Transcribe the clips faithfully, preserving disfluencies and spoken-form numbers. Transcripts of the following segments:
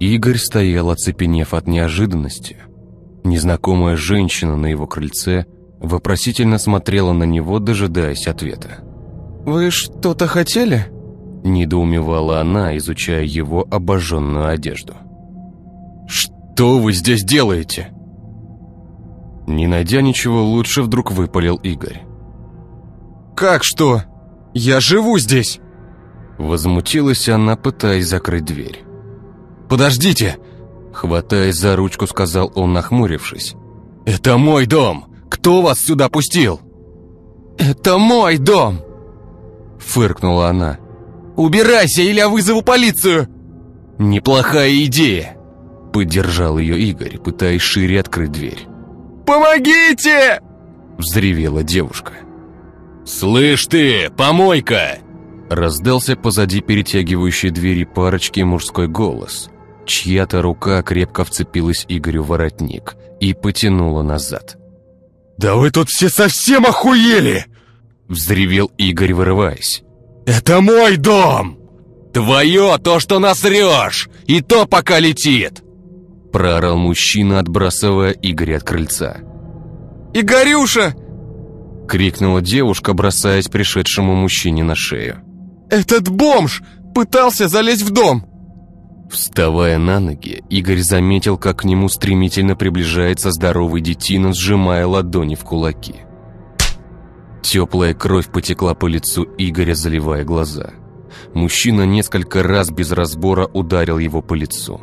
Игорь стоял, оцепенев от неожиданности. Незнакомая женщина на его крыльце вопросительно смотрела на него, дожидаясь ответа. «Вы что-то хотели?» – недоумевала она, изучая его обожженную одежду. «Что вы здесь делаете?» Не найдя ничего лучше, вдруг выпалил Игорь. «Как что? Я живу здесь!» Возмутилась она, пытаясь закрыть дверь. «Подождите!» Хватаясь за ручку, сказал он, нахмурившись. «Это мой дом! Кто вас сюда пустил?» «Это мой дом!» Фыркнула она. «Убирайся, или я вызову полицию!» «Неплохая идея!» Поддержал ее Игорь, пытаясь шире открыть дверь. «Помогите!» Взревела девушка. «Слышь ты, помойка!» Раздался позади перетягивающей двери парочки мужской голос. Чья-то рука крепко вцепилась Игорю в воротник и потянула назад. «Да вы тут все совсем охуели!» Взревел Игорь, вырываясь. «Это мой дом! Твое то, что насрешь! И то пока летит!» Проорал мужчина, отбрасывая Игоря от крыльца. «Игорюша!» Крикнула девушка, бросаясь пришедшему мужчине на шею. «Этот бомж пытался залезть в дом!» Вставая на ноги, Игорь заметил, как к нему стремительно приближается здоровый детина, сжимая ладони в кулаки. Теплая кровь потекла по лицу Игоря, заливая глаза. Мужчина несколько раз без разбора ударил его по лицу.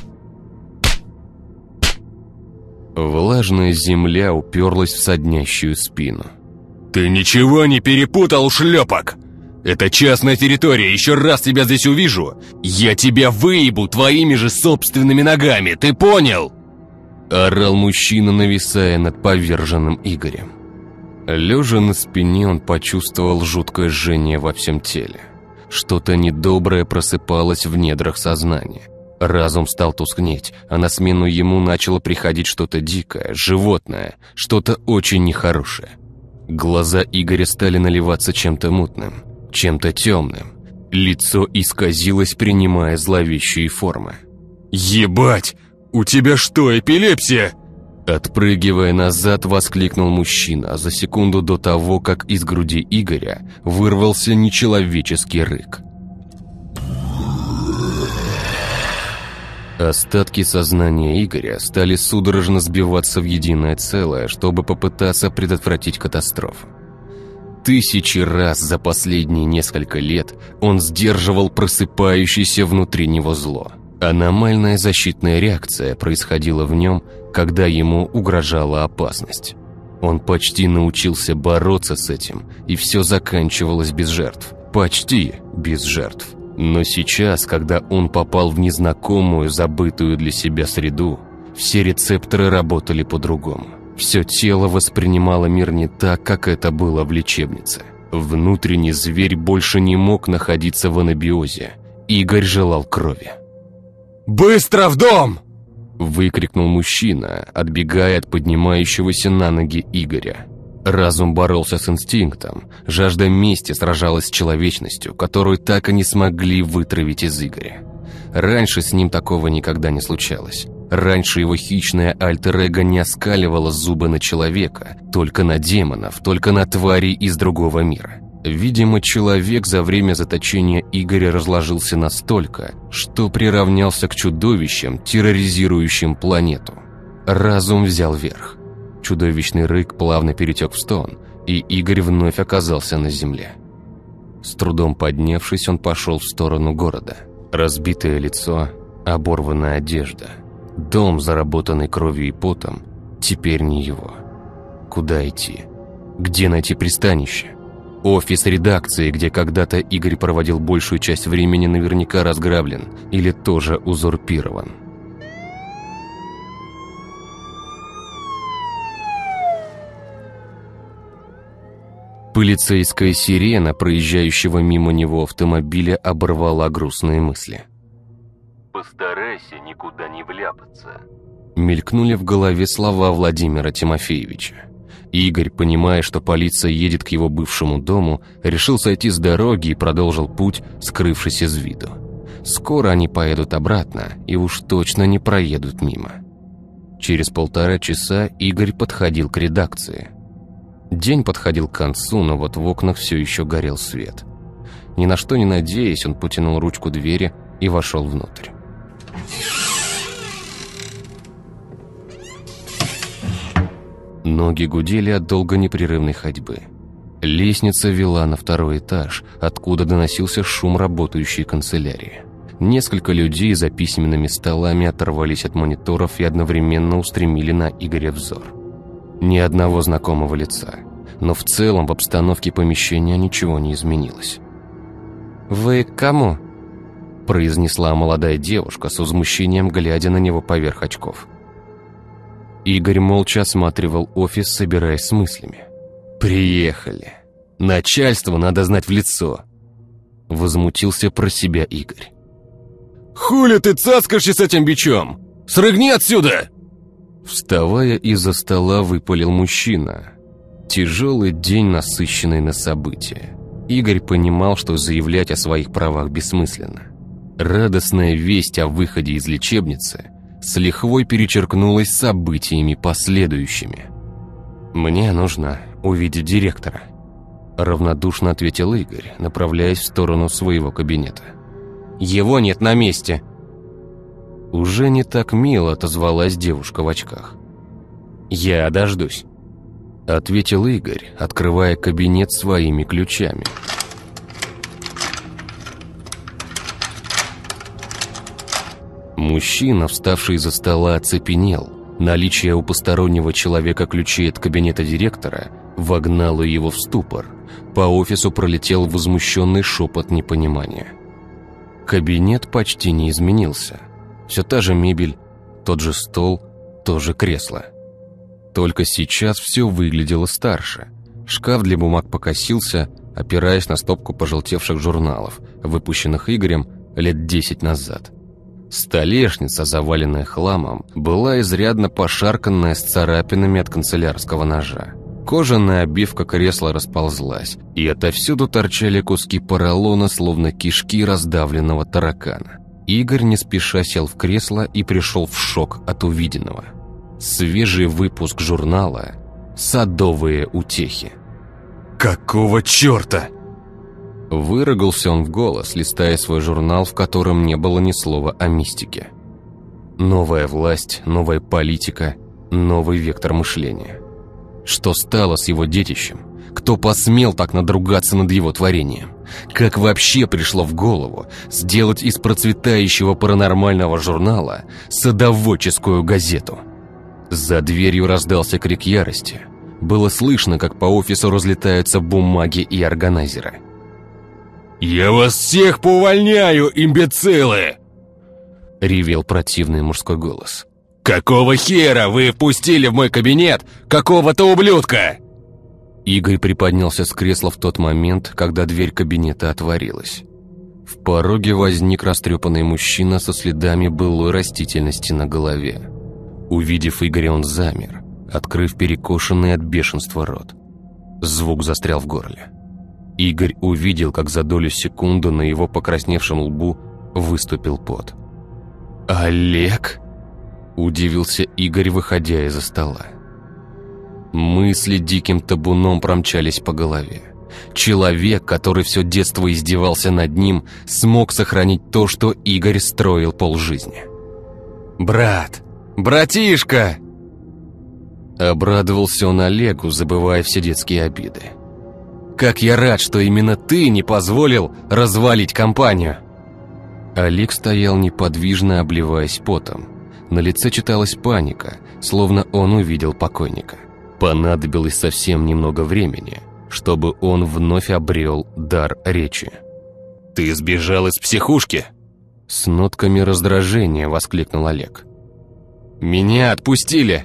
Влажная земля уперлась в соднящую спину. «Ты ничего не перепутал, ушлепок? Это частная территория, еще раз тебя здесь увижу, я тебя выебу твоими же собственными ногами, ты понял?» Орал мужчина, нависая над поверженным Игорем. Лежа на спине, он почувствовал жуткое жжение во всем теле. Что-то недоброе просыпалось в недрах сознания. Разум стал тускнеть, а на смену ему начало приходить что-то дикое, животное, что-то очень нехорошее. Глаза Игоря стали наливаться чем-то мутным, чем-то темным. Лицо исказилось, принимая зловещие формы. «Ебать! У тебя что, эпилепсия?» Отпрыгивая назад, воскликнул мужчина, а за секунду до того, как из груди Игоря вырвался нечеловеческий рык. Остатки сознания Игоря стали судорожно сбиваться в единое целое, чтобы попытаться предотвратить катастрофу. Тысячи раз за последние несколько лет он сдерживал просыпающееся внутри него зло. Аномальная защитная реакция происходила в нем, когда ему угрожала опасность. Он почти научился бороться с этим, и все заканчивалось без жертв. Почти без жертв. Но сейчас, когда он попал в незнакомую, забытую для себя среду, все рецепторы работали по-другому. Все тело воспринимало мир не так, как это было в лечебнице. Внутренний зверь больше не мог находиться в анабиозе. Игорь желал крови. «Быстро в дом!» Выкрикнул мужчина, отбегая от поднимающегося на ноги Игоря. Разум боролся с инстинктом, жажда мести сражалась с человечностью, которую так и не смогли вытравить из Игоря. Раньше с ним такого никогда не случалось. Раньше его хищное альтер-эго не оскаливало зубы на человека, только на демонов, только на тварей из другого мира. Видимо, человек за время заточения Игоря разложился настолько, что приравнялся к чудовищам, терроризирующим планету. Разум взял верх. Чудовищный рык плавно перетек в стон, и Игорь вновь оказался на земле. С трудом поднявшись, он пошел в сторону города. Разбитое лицо, оборванная одежда, дом, заработанный кровью и потом, теперь не его. Куда идти? Где найти пристанище? Офис редакции, где когда-то Игорь проводил большую часть времени, наверняка разграблен или тоже узурпирован. Полицейская сирена, проезжающего мимо него автомобиля, оборвала грустные мысли. «Постарайся никуда не вляпаться». Мелькнули в голове слова Владимира Тимофеевича. Игорь, понимая, что полиция едет к его бывшему дому, решил сойти с дороги и продолжил путь, скрывшись из виду. Скоро они поедут обратно и уж точно не проедут мимо. Через полтора часа Игорь подходил к редакции. День подходил к концу, но вот в окнах все еще горел свет. Ни на что не надеясь, он потянул ручку двери и вошел внутрь. Ноги гудели от долго непрерывной ходьбы. Лестница вела на второй этаж, откуда доносился шум работающей канцелярии. Несколько людей за письменными столами оторвались от мониторов и одновременно устремили на Игоря взор. Ни одного знакомого лица, но в целом в обстановке помещения ничего не изменилось. «Вы к кому?» – произнесла молодая девушка с возмущением, глядя на него поверх очков. Игорь молча осматривал офис, собираясь с мыслями. «Приехали. Начальство надо знать в лицо», – возмутился про себя Игорь. «Хули ты цацкаешься с этим бичом? Срыгни отсюда!» Вставая из-за стола, выпалил мужчина. Тяжелый день, насыщенный на события. Игорь понимал, что заявлять о своих правах бессмысленно. Радостная весть о выходе из лечебницы с лихвой перечеркнулась событиями последующими. «Мне нужно увидеть директора», – равнодушно ответил Игорь, направляясь в сторону своего кабинета. «Его нет на месте». Уже не так мило отозвалась девушка в очках. «Я дождусь», – ответил Игорь, открывая кабинет своими ключами. Мужчина, вставший из-за стола, оцепенел. Наличие у постороннего человека ключей от кабинета директора вогнало его в ступор. По офису пролетел возмущенный шепот непонимания. Кабинет почти не изменился. Все та же мебель, тот же стол, то же кресло. Только сейчас все выглядело старше. Шкаф для бумаг покосился, опираясь на стопку пожелтевших журналов, выпущенных Игорем лет десять назад. Столешница, заваленная хламом, была изрядно пошарканная с царапинами от канцелярского ножа. Кожаная обивка кресла расползлась, и отовсюду торчали куски поролона, словно кишки раздавленного таракана. Игорь не спеша сел в кресло и пришел в шок от увиденного. Свежий выпуск журнала «Садовые утехи». «Какого черта?» Выругался он в голос, листая свой журнал, в котором не было ни слова о мистике. Новая власть, новая политика, новый вектор мышления. Что стало с его детищем? Кто посмел так надругаться над его творением? Как вообще пришло в голову сделать из процветающего паранормального журнала садоводческую газету? За дверью раздался крик ярости. Было слышно, как по офису разлетаются бумаги и органайзеры. «Я вас всех поувольняю, имбецилы!» — ревел противный мужской голос. «Какого хера вы впустили в мой кабинет какого-то ублюдка?» Игорь приподнялся с кресла в тот момент, когда дверь кабинета отворилась. В пороге возник растрепанный мужчина со следами былой растительности на голове. Увидев Игоря, он замер, открыв перекошенный от бешенства рот. Звук застрял в горле. Игорь увидел, как за долю секунды на его покрасневшем лбу выступил пот. «Олег?» – удивился Игорь, выходя из-за стола. Мысли диким табуном промчались по голове. Человек, который все детство издевался над ним, смог сохранить то, что Игорь строил полжизни. «Брат! Братишка!» Обрадовался он Олегу, забывая все детские обиды. «Как я рад, что именно ты не позволил развалить компанию!» Олег стоял неподвижно, обливаясь потом. На лице читалась паника, словно он увидел покойника. Понадобилось совсем немного времени, чтобы он вновь обрел дар речи. «Ты сбежал из психушки?» С нотками раздражения воскликнул Олег. «Меня отпустили!»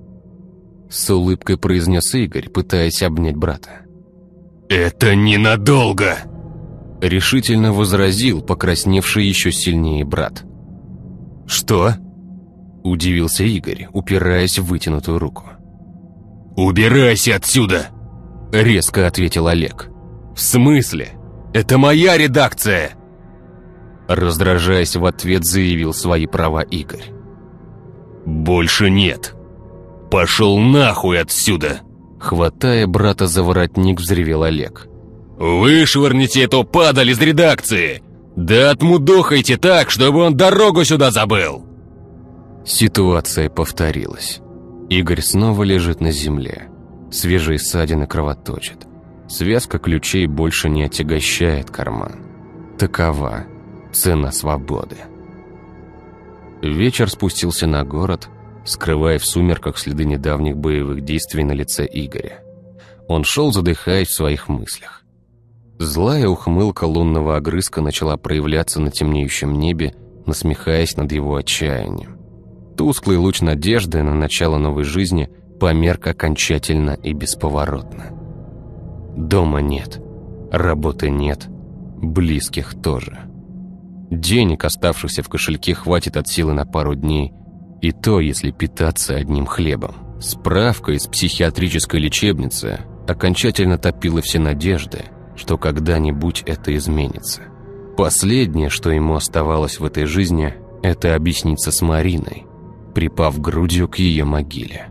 С улыбкой произнес Игорь, пытаясь обнять брата. «Это ненадолго!» Решительно возразил покрасневший еще сильнее брат. «Что?» Удивился Игорь, упираясь в вытянутую руку. «Убирайся отсюда!» Резко ответил Олег. «В смысле? Это моя редакция!» Раздражаясь в ответ, заявил свои права Игорь. «Больше нет! Пошел нахуй отсюда!» Хватая брата за воротник, взревел Олег. «Вышвырните эту падаль из редакции! Да отмудохайте так, чтобы он дорогу сюда забыл!» Ситуация повторилась. Игорь снова лежит на земле. Свежие ссадины кровоточат. Связка ключей больше не отягощает карман. Такова цена свободы. Вечер спустился на город, скрывая в сумерках следы недавних боевых действий на лице Игоря. Он шел, задыхаясь в своих мыслях. Злая ухмылка лунного огрызка начала проявляться на темнеющем небе, насмехаясь над его отчаянием. Тусклый луч надежды на начало новой жизни померк окончательно и бесповоротно. Дома нет, работы нет, близких тоже. Денег, оставшихся в кошельке, хватит от силы на пару дней, и то, если питаться одним хлебом. Справка из психиатрической лечебницы окончательно топила все надежды, что когда-нибудь это изменится. Последнее, что ему оставалось в этой жизни, это объясниться с Мариной, припав грудью к ее могиле.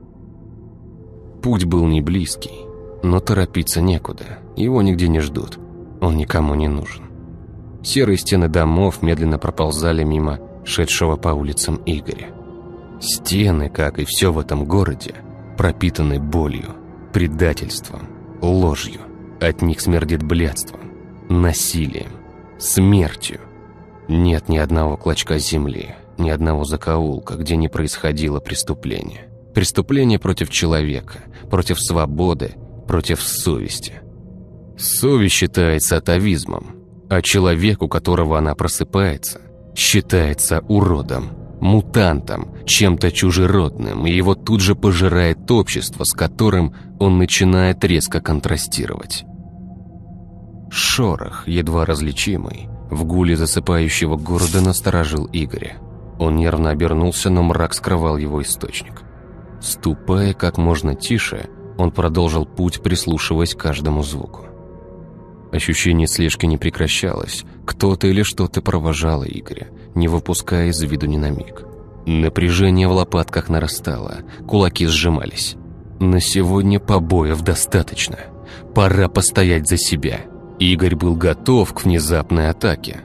Путь был не близкий, но торопиться некуда, его нигде не ждут, он никому не нужен. Серые стены домов медленно проползали мимо шедшего по улицам Игоря. Стены, как и все в этом городе, пропитаны болью, предательством, ложью. От них смердит блядством, насилием, смертью. Нет ни одного клочка земли, ни одного закоулка, где не происходило преступление. Преступление против человека, против свободы, против совести. Совесть считается атовизмом, а человек, у которого она просыпается, считается уродом, мутантом, чем-то чужеродным, и его тут же пожирает общество, с которым он начинает резко контрастировать. Шорох, едва различимый, в гуле засыпающего города насторожил Игоря. Он нервно обернулся, но мрак скрывал его источник. Ступая как можно тише, он продолжил путь, прислушиваясь к каждому звуку. Ощущение слежки не прекращалось, кто-то или что-то провожало Игоря, не выпуская из виду ни на миг. Напряжение в лопатках нарастало, кулаки сжимались. На сегодня побоев достаточно, пора постоять за себя. Игорь был готов к внезапной атаке.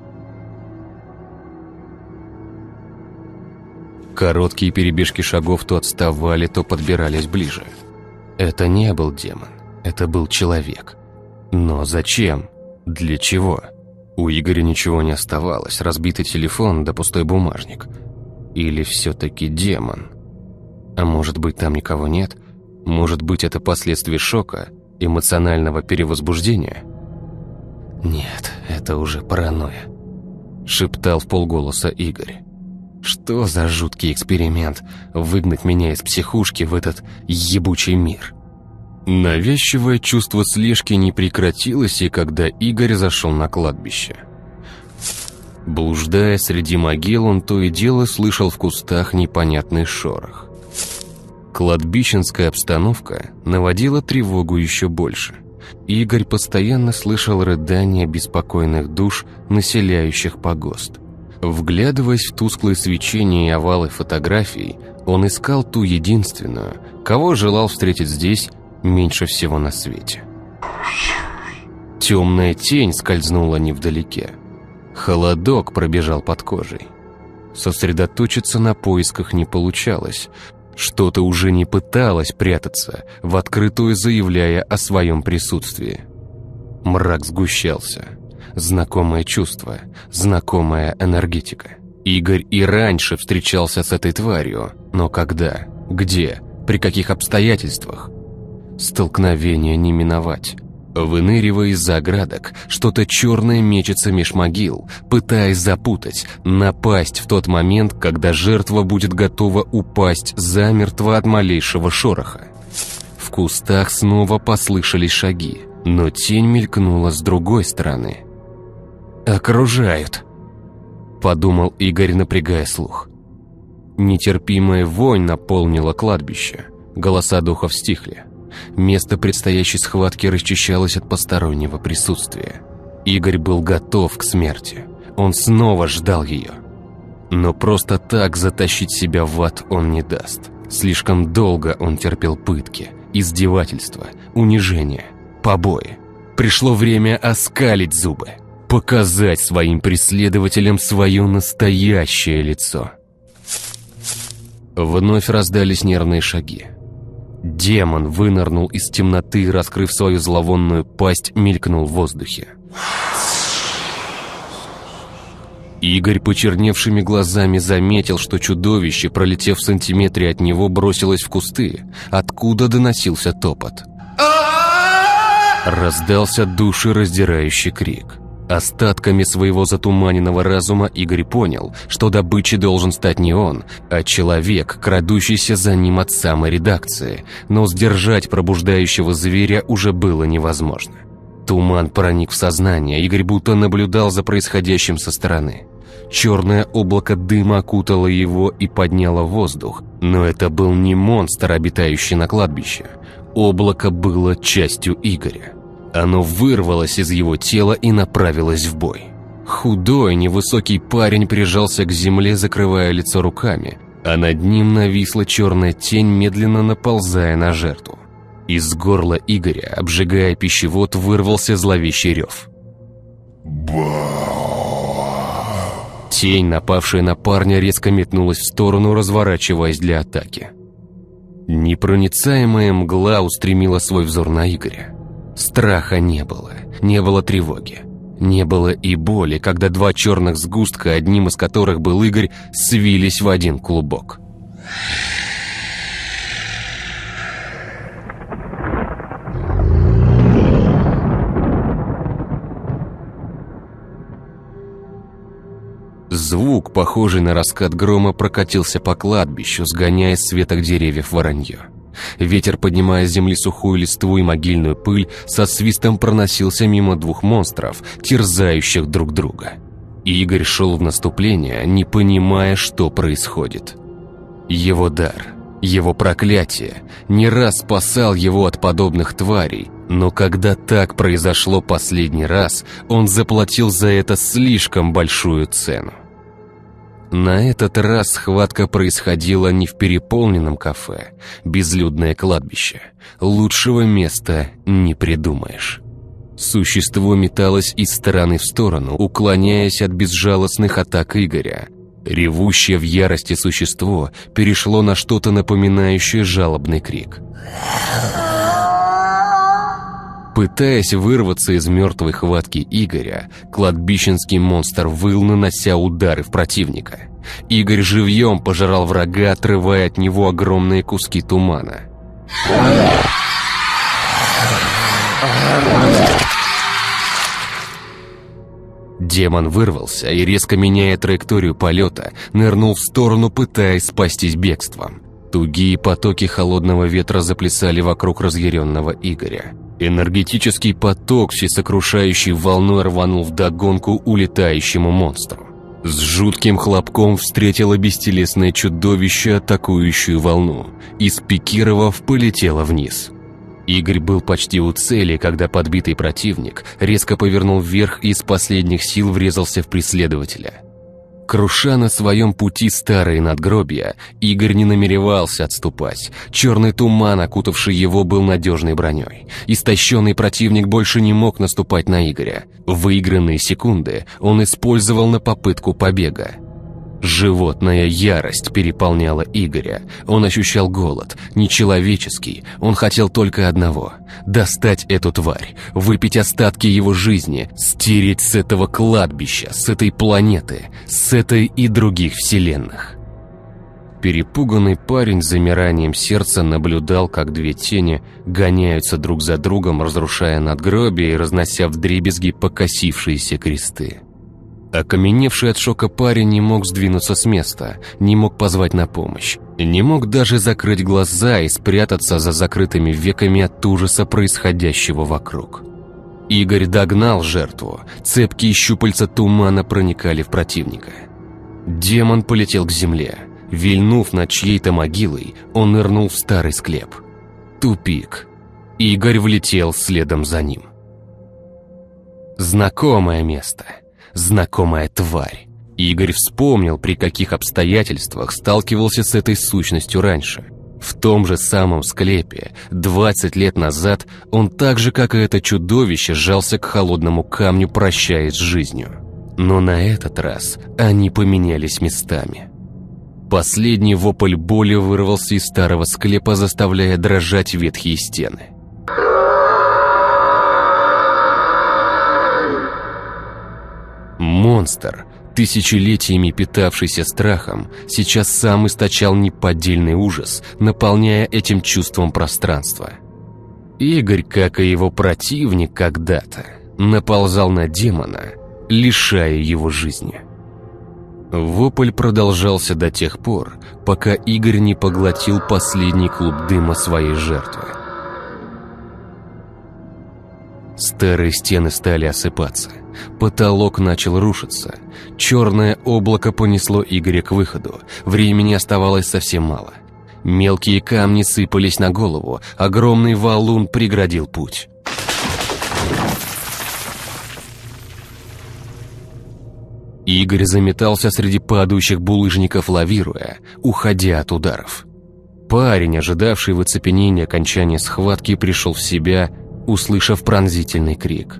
Короткие перебежки шагов то отставали, то подбирались ближе. Это не был демон, это был человек. Но зачем? Для чего? У Игоря ничего не оставалось, разбитый телефон да пустой бумажник. Или все-таки демон? А может быть, там никого нет? Может быть, это последствия шока, эмоционального перевозбуждения? Нет, это уже паранойя, шептал вполголоса Игорь. Что за жуткий эксперимент выгнать меня из психушки в этот ебучий мир? Навязчивое чувство слежки не прекратилось, и когда Игорь зашел на кладбище. Блуждая среди могил, он то и дело слышал в кустах непонятный шорох. Кладбищенская обстановка наводила тревогу еще больше. Игорь постоянно слышал рыдания беспокойных душ, населяющих погост. Вглядываясь в тусклое свечение и овалы фотографий, он искал ту единственную, кого желал встретить здесь меньше всего на свете. Темная тень скользнула невдалеке. Холодок пробежал под кожей. Сосредоточиться на поисках не получалось. Что-то уже не пыталось прятаться, в открытую заявляя о своем присутствии. Мрак сгущался. Знакомое чувство, знакомая энергетика. Игорь и раньше встречался с этой тварью, но когда, где, при каких обстоятельствах? Столкновения не миновать. Выныривая из-за оградок, что-то черное мечется меж могил, пытаясь запутать, напасть в тот момент, когда жертва будет готова упасть замертво от малейшего шороха. В кустах снова послышались шаги, но тень мелькнула с другой стороны. «Окружают», — подумал Игорь, напрягая слух. Нетерпимая вонь наполнила кладбище, голоса духов стихли. Место предстоящей схватки расчищалось от постороннего присутствия. Игорь был готов к смерти. Он снова ждал ее. Но просто так затащить себя в ад он не даст. Слишком долго он терпел пытки, издевательства, унижения, побои. Пришло время оскалить зубы, показать своим преследователям свое настоящее лицо. Вновь раздались нервные шаги. Демон вынырнул из темноты, раскрыв свою зловонную пасть, мелькнул в воздухе. Игорь почерневшими глазами заметил, что чудовище, пролетев в сантиметре от него, бросилось в кусты, откуда доносился топот. Раздался душераздирающий крик. Остатками своего затуманенного разума Игорь понял, что добычей должен стать не он, а человек, крадущийся за ним от самой редакции, но сдержать пробуждающего зверя уже было невозможно. Туман проник в сознание, Игорь будто наблюдал за происходящим со стороны. Черное облако дыма окутало его и подняло в воздух, но это был не монстр, обитающий на кладбище. Облако было частью Игоря. Оно вырвалось из его тела и направилось в бой. Худой, невысокий парень прижался к земле, закрывая лицо руками, а над ним нависла черная тень, медленно наползая на жертву. Из горла Игоря, обжигая пищевод, вырвался зловещий рев. Тень, напавшая на парня, резко метнулась в сторону, разворачиваясь для атаки. Непроницаемая мгла устремила свой взор на Игоря. Страха не было, не было тревоги, не было и боли, когда два черных сгустка, одним из которых был Игорь, свились в один клубок. Звук, похожий на раскат грома, прокатился по кладбищу, сгоняя с веток деревьев воронье. Ветер, поднимая с земли сухую листву и могильную пыль, со свистом проносился мимо двух монстров, терзающих друг друга. Игорь шел в наступление, не понимая, что происходит. Его дар, его проклятие не раз спасал его от подобных тварей, но когда так произошло последний раз, он заплатил за это слишком большую цену. На этот раз схватка происходила не в переполненном кафе, безлюдное кладбище. Лучшего места не придумаешь. Существо металось из стороны в сторону, уклоняясь от безжалостных атак Игоря. Ревущее в ярости существо перешло на что-то напоминающее жалобный крик. Пытаясь вырваться из мертвой хватки Игоря, кладбищенский монстр выл, нанося удары в противника. Игорь живьем пожирал врага, отрывая от него огромные куски тумана. Демон вырвался и, резко меняя траекторию полета, нырнул в сторону, пытаясь спастись бегством. Тугие потоки холодного ветра заплясали вокруг разъяренного Игоря. Энергетический поток всесокрушающей волной рванул вдогонку улетающему монстру. С жутким хлопком встретило бестелесное чудовище атакующую волну и, спикировав, полетело вниз. Игорь был почти у цели, когда подбитый противник резко повернул вверх и из последних сил врезался в преследователя. Круша на своем пути старые надгробия, Игорь не намеревался отступать. Черный туман, окутавший его, был надежной броней. Истощенный противник больше не мог наступать на Игоря. Выигранные секунды он использовал на попытку побега. Животная ярость переполняла Игоря. Он ощущал голод, нечеловеческий. Он хотел только одного – достать эту тварь, выпить остатки его жизни, стереть с этого кладбища, с этой планеты, с этой и других вселенных. Перепуганный парень с замиранием сердца наблюдал, как две тени гоняются друг за другом, разрушая надгробия и разнося вдребезги покосившиеся кресты. Окаменевший от шока парень не мог сдвинуться с места, не мог позвать на помощь, не мог даже закрыть глаза и спрятаться за закрытыми веками от ужаса происходящего вокруг. Игорь догнал жертву, цепкие щупальца тумана проникали в противника. Демон полетел к земле. Вильнув над чьей-то могилой, он нырнул в старый склеп. Тупик. Игорь влетел следом за ним. Знакомое место. знакомая тварь. Игорь вспомнил, при каких обстоятельствах сталкивался с этой сущностью раньше. В том же самом склепе двадцать лет назад он так же, как и это чудовище, сжался к холодному камню, прощаясь с жизнью. Но на этот раз они поменялись местами. Последний вопль боли вырвался из старого склепа, заставляя дрожать ветхие стены. Монстр, тысячелетиями питавшийся страхом, сейчас сам источал неподдельный ужас, наполняя этим чувством пространство. Игорь, как и его противник когда-то, наползал на демона, лишая его жизни. Вопль продолжался до тех пор, пока Игорь не поглотил последний клуб дыма своей жертвы. Старые стены стали осыпаться, потолок начал рушиться, черное облако понесло Игоря к выходу, времени оставалось совсем мало. Мелкие камни сыпались на голову, огромный валун преградил путь. Игорь заметался среди падающих булыжников, лавируя, уходя от ударов. Парень, ожидавший в оцепенении окончания схватки, пришел в себя, услышав пронзительный крик.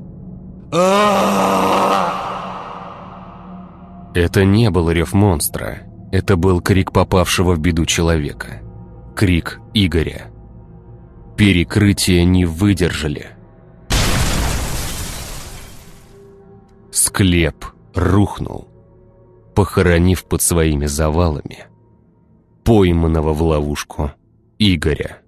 Это не был рев монстра, это был крик попавшего в беду человека. Крик Игоря. Перекрытия не выдержали. Склеп рухнул, похоронив под своими завалами пойманного в ловушку Игоря.